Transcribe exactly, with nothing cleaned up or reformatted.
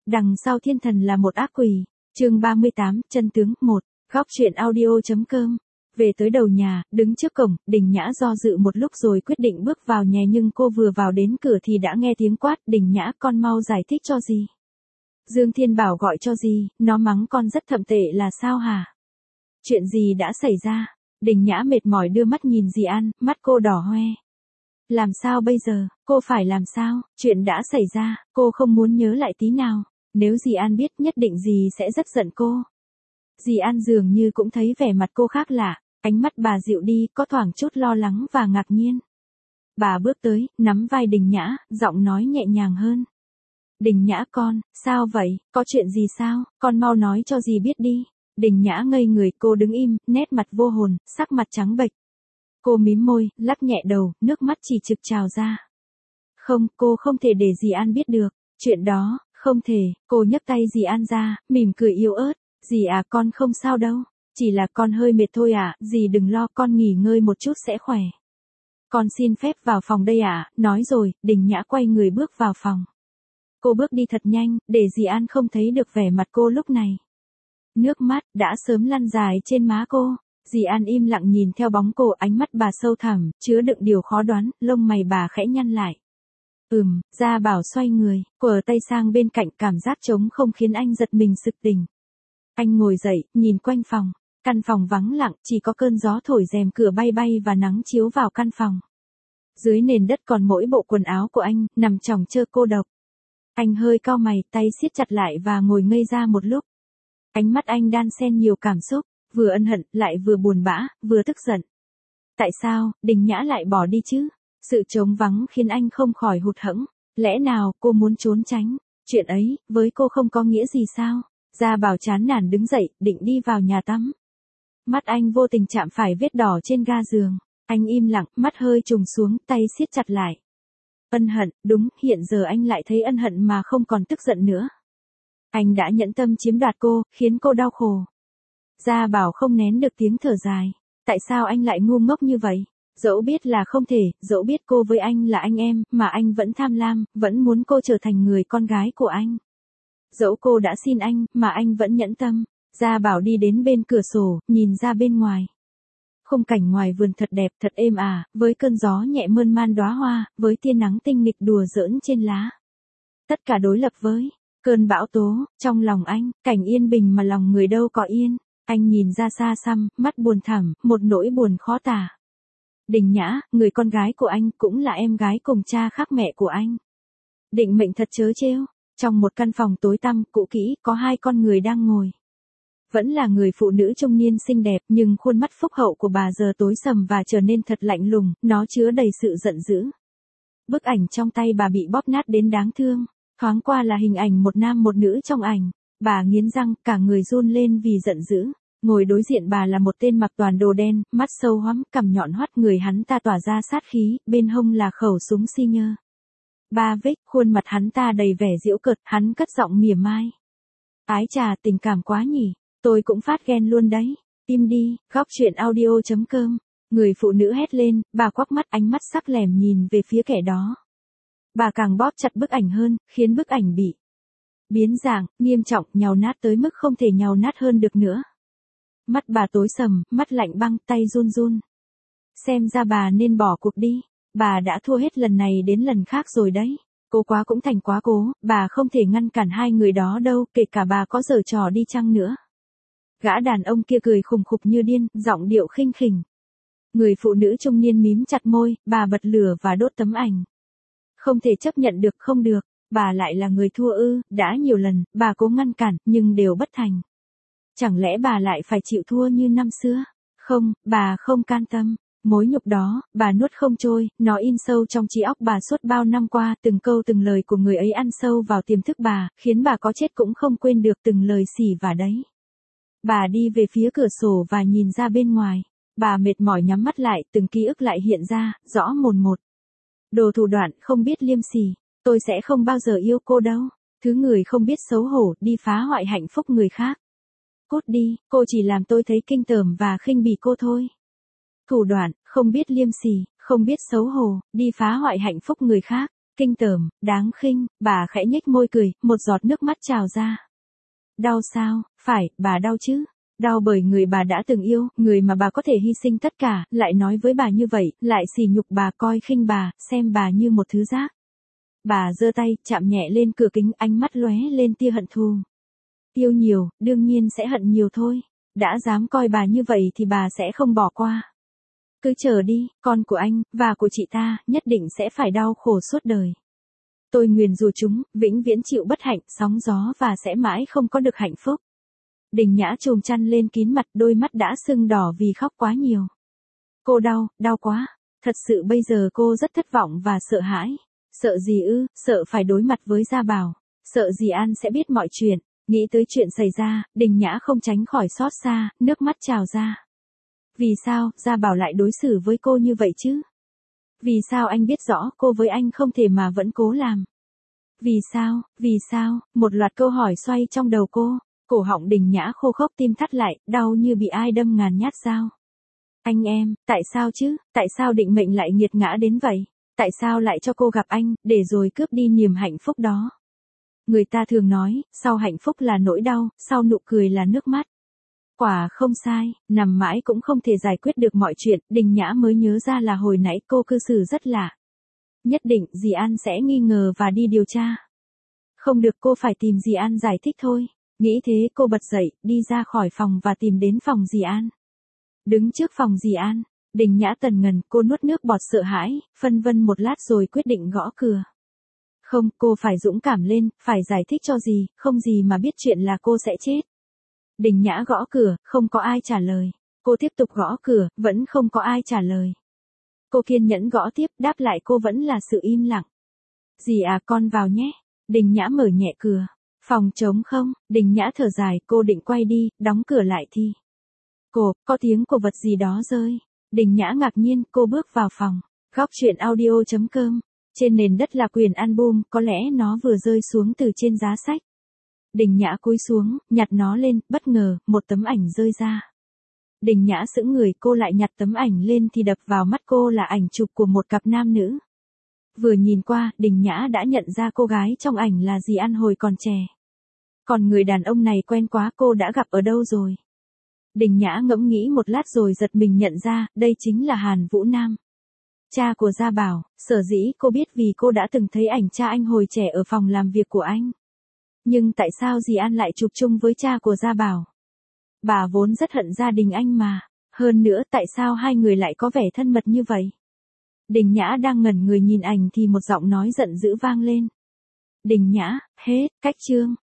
Đằng sau thiên thần là một ác quỷ. Chương ba mươi tám, chân tướng một. Góc truyện audio.com. Về tới đầu nhà, đứng trước cổng, Đình Nhã do dự một lúc rồi quyết định bước vào nhà, nhưng cô vừa vào đến cửa thì đã nghe tiếng quát, "Đình Nhã, con mau giải thích cho dì. Dương Thiên bảo gọi cho dì, nó mắng con rất thậm tệ là sao hả? Chuyện gì đã xảy ra?" Đình Nhã mệt mỏi đưa mắt nhìn dì An, mắt cô đỏ hoe. Làm sao bây giờ, cô phải làm sao? Chuyện đã xảy ra, cô không muốn nhớ lại tí nào. Nếu dì An biết nhất định dì sẽ rất giận cô. Dì An dường như cũng thấy vẻ mặt cô khác lạ, ánh mắt bà dịu đi, có thoảng chút lo lắng và ngạc nhiên. Bà bước tới, nắm vai Đình Nhã, giọng nói nhẹ nhàng hơn. "Đình Nhã con, sao vậy, có chuyện gì sao, con mau nói cho dì biết đi." Đình Nhã ngây người, cô đứng im, nét mặt vô hồn, sắc mặt trắng bệch. Cô mím môi, lắc nhẹ đầu, nước mắt chỉ trực trào ra. Không, cô không thể để dì An biết được. Chuyện đó, không thể. Cô nhấc tay dì An ra, mỉm cười yếu ớt. "Dì à, con không sao đâu. Chỉ là con hơi mệt thôi ạ, à. Dì đừng lo, con nghỉ ngơi một chút sẽ khỏe. Con xin phép vào phòng đây ạ." À. Nói rồi, Đình Nhã quay người bước vào phòng. Cô bước đi thật nhanh, để dì An không thấy được vẻ mặt cô lúc này. Nước mắt đã sớm lăn dài trên má cô. Dì An im lặng nhìn theo bóng cô, ánh mắt bà sâu thẳm, chứa đựng điều khó đoán, lông mày bà khẽ nhăn lại. Ừm, Gia Bảo xoay người, quờ tay sang bên cạnh, cảm giác trống không khiến anh giật mình sực tỉnh. Anh ngồi dậy, nhìn quanh phòng. Căn phòng vắng lặng, chỉ có cơn gió thổi rèm cửa bay bay và nắng chiếu vào căn phòng. Dưới nền đất còn mỗi bộ quần áo của anh, nằm chồng chơ cô độc. Anh hơi cau mày, tay siết chặt lại và ngồi ngây ra một lúc. Ánh mắt anh đan xen nhiều cảm xúc, vừa ân hận, lại vừa buồn bã, vừa tức giận. Tại sao, Đình Nhã lại bỏ đi chứ? Sự trống vắng khiến anh không khỏi hụt hẫng. Lẽ nào cô muốn trốn tránh? Chuyện ấy, với cô không có nghĩa gì sao? Gia Bảo chán nản đứng dậy, định đi vào nhà tắm. Mắt anh vô tình chạm phải vết đỏ trên ga giường. Anh im lặng, mắt hơi trùng xuống, tay siết chặt lại. Ân hận, đúng, hiện giờ anh lại thấy ân hận mà không còn tức giận nữa. Anh đã nhẫn tâm chiếm đoạt cô, khiến cô đau khổ. Gia Bảo không nén được tiếng thở dài. Tại sao anh lại ngu ngốc như vậy? Dẫu biết là không thể, dẫu biết cô với anh là anh em, mà anh vẫn tham lam, vẫn muốn cô trở thành người con gái của anh. Dẫu cô đã xin anh, mà anh vẫn nhẫn tâm. Gia Bảo đi đến bên cửa sổ, nhìn ra bên ngoài. Khung cảnh ngoài vườn thật đẹp, thật êm ả, với cơn gió nhẹ mơn man đóa hoa, với tia nắng tinh nghịch đùa giỡn trên lá. Tất cả đối lập với cơn bão tố, trong lòng anh, cảnh yên bình mà lòng người đâu có yên. Anh nhìn ra xa xăm, mắt buồn thẳm, một nỗi buồn khó tả. Đình Nhã, người con gái của anh, cũng là em gái cùng cha khác mẹ của anh. Định mệnh thật trớ trêu. Trong một căn phòng tối tăm, cũ kỹ, có hai con người đang ngồi. Vẫn là người phụ nữ trung niên xinh đẹp, nhưng khuôn mắt phúc hậu của bà giờ tối sầm và trở nên thật lạnh lùng, nó chứa đầy sự giận dữ. Bức ảnh trong tay bà bị bóp nát đến đáng thương. Thoáng qua là hình ảnh một nam một nữ trong ảnh. Bà nghiến răng, cả người run lên vì giận dữ. Ngồi đối diện bà là một tên mặc toàn đồ đen, mắt sâu hoắm, cằm nhọn hoắt, người hắn ta tỏa ra sát khí, bên hông là khẩu súng xi nhơ. Ba vết, khuôn mặt hắn ta đầy vẻ giễu cợt, hắn cất giọng mỉa mai. Ái chà, tình cảm quá nhỉ, tôi cũng phát ghen luôn đấy. Im đi, góc truyện audio.com. Người phụ nữ hét lên, bà quắc mắt, ánh mắt sắc lẻm nhìn về phía kẻ đó. Bà càng bóp chặt bức ảnh hơn, khiến bức ảnh bị biến dạng, nghiêm trọng, nhàu nát tới mức không thể nhàu nát hơn được nữa. Mắt bà tối sầm, mắt lạnh băng, tay run run. Xem ra bà nên bỏ cuộc đi. Bà đã thua hết lần này đến lần khác rồi đấy. Cố quá cũng thành quá cố, bà không thể ngăn cản hai người đó đâu, kể cả bà có giở trò đi chăng nữa. Gã đàn ông kia cười khùng khục như điên, giọng điệu khinh khỉnh. Người phụ nữ trung niên mím chặt môi, bà bật lửa và đốt tấm ảnh. Không thể chấp nhận được, không được, bà lại là người thua ư? Đã nhiều lần, bà cố ngăn cản, nhưng đều bất thành. Chẳng lẽ bà lại phải chịu thua như năm xưa? Không, bà không can tâm. Mối nhục đó, bà nuốt không trôi, nó in sâu trong trí óc bà suốt bao năm qua, từng câu từng lời của người ấy ăn sâu vào tiềm thức bà, khiến bà có chết cũng không quên được từng lời xỉ vả đấy. Bà đi về phía cửa sổ và nhìn ra bên ngoài. Bà mệt mỏi nhắm mắt lại, từng ký ức lại hiện ra, rõ mồn một. Đồ thủ đoạn, không biết liêm sỉ. Tôi sẽ không bao giờ yêu cô đâu. Thứ người không biết xấu hổ, đi phá hoại hạnh phúc người khác. Cút đi, cô chỉ làm tôi thấy kinh tởm và khinh bỉ cô thôi. Thủ đoạn, không biết liêm sỉ, không biết xấu hổ, đi phá hoại hạnh phúc người khác. Kinh tởm, đáng khinh, bà khẽ nhếch môi cười, một giọt nước mắt trào ra. Đau sao? Phải, bà đau chứ. Đau bởi người bà đã từng yêu, người mà bà có thể hy sinh tất cả, lại nói với bà như vậy, lại sỉ nhục bà, coi khinh bà, xem bà như một thứ rác. Bà giơ tay, chạm nhẹ lên cửa kính, ánh mắt lóe lên tia hận thù. Yêu nhiều, đương nhiên sẽ hận nhiều thôi. Đã dám coi bà như vậy thì bà sẽ không bỏ qua. Cứ chờ đi, con của anh, và của chị ta, nhất định sẽ phải đau khổ suốt đời. Tôi nguyền rủa chúng, vĩnh viễn chịu bất hạnh, sóng gió và sẽ mãi không có được hạnh phúc. Đình Nhã chùm chăn lên kín mặt, đôi mắt đã sưng đỏ vì khóc quá nhiều. Cô đau, đau quá. Thật sự bây giờ cô rất thất vọng và sợ hãi. Sợ gì ư? Sợ phải đối mặt với Gia Bảo. Sợ dì An sẽ biết mọi chuyện. Nghĩ tới chuyện xảy ra, Đình Nhã không tránh khỏi xót xa, nước mắt trào ra. Vì sao, Gia Bảo lại đối xử với cô như vậy chứ? Vì sao anh biết rõ cô với anh không thể mà vẫn cố làm? Vì sao, vì sao, một loạt câu hỏi xoay trong đầu cô. Cổ họng Đình Nhã khô khốc, tim thắt lại, đau như bị ai đâm ngàn nhát dao. Anh em, tại sao chứ, tại sao định mệnh lại nghiệt ngã đến vậy? Tại sao lại cho cô gặp anh, để rồi cướp đi niềm hạnh phúc đó? Người ta thường nói, sau hạnh phúc là nỗi đau, sau nụ cười là nước mắt. Quả không sai, nằm mãi cũng không thể giải quyết được mọi chuyện, Đình Nhã mới nhớ ra là hồi nãy cô cư xử rất lạ. Nhất định dì An sẽ nghi ngờ và đi điều tra. Không được, cô phải tìm dì An giải thích thôi. Nghĩ thế cô bật dậy, đi ra khỏi phòng và tìm đến phòng dì An. Đứng trước phòng dì An, Đình Nhã tần ngần, cô nuốt nước bọt sợ hãi, phân vân một lát rồi quyết định gõ cửa. Không, cô phải dũng cảm lên, phải giải thích cho dì, không gì mà biết chuyện là cô sẽ chết. Đình Nhã gõ cửa, không có ai trả lời. Cô tiếp tục gõ cửa, vẫn không có ai trả lời. Cô kiên nhẫn gõ tiếp, đáp lại cô vẫn là sự im lặng. Dì à, con vào nhé. Đình Nhã mở nhẹ cửa. Phòng trống không, Đình Nhã thở dài, cô định quay đi, đóng cửa lại thì. Cô, có tiếng của vật gì đó rơi. Đình Nhã ngạc nhiên, cô bước vào phòng. Góc truyện audio chấm com. Trên nền đất là quyển album, có lẽ nó vừa rơi xuống từ trên giá sách. Đình Nhã cúi xuống, nhặt nó lên, bất ngờ, một tấm ảnh rơi ra. Đình Nhã sững người, cô lại nhặt tấm ảnh lên thì đập vào mắt cô là ảnh chụp của một cặp nam nữ. Vừa nhìn qua, Đình Nhã đã nhận ra cô gái trong ảnh là dì An hồi còn trẻ. Còn người đàn ông này quen quá, cô đã gặp ở đâu rồi? Đình Nhã ngẫm nghĩ một lát rồi giật mình nhận ra, đây chính là Hàn Vũ Nam. Cha của Gia Bảo, sở dĩ cô biết vì cô đã từng thấy ảnh cha anh hồi trẻ ở phòng làm việc của anh. Nhưng tại sao dì An lại chụp chung với cha của Gia Bảo? Bà vốn rất hận gia đình anh mà. Hơn nữa, tại sao hai người lại có vẻ thân mật như vậy? Đình Nhã đang ngẩn người nhìn ảnh thì một giọng nói giận dữ vang lên. Đình Nhã, hết, cách chương.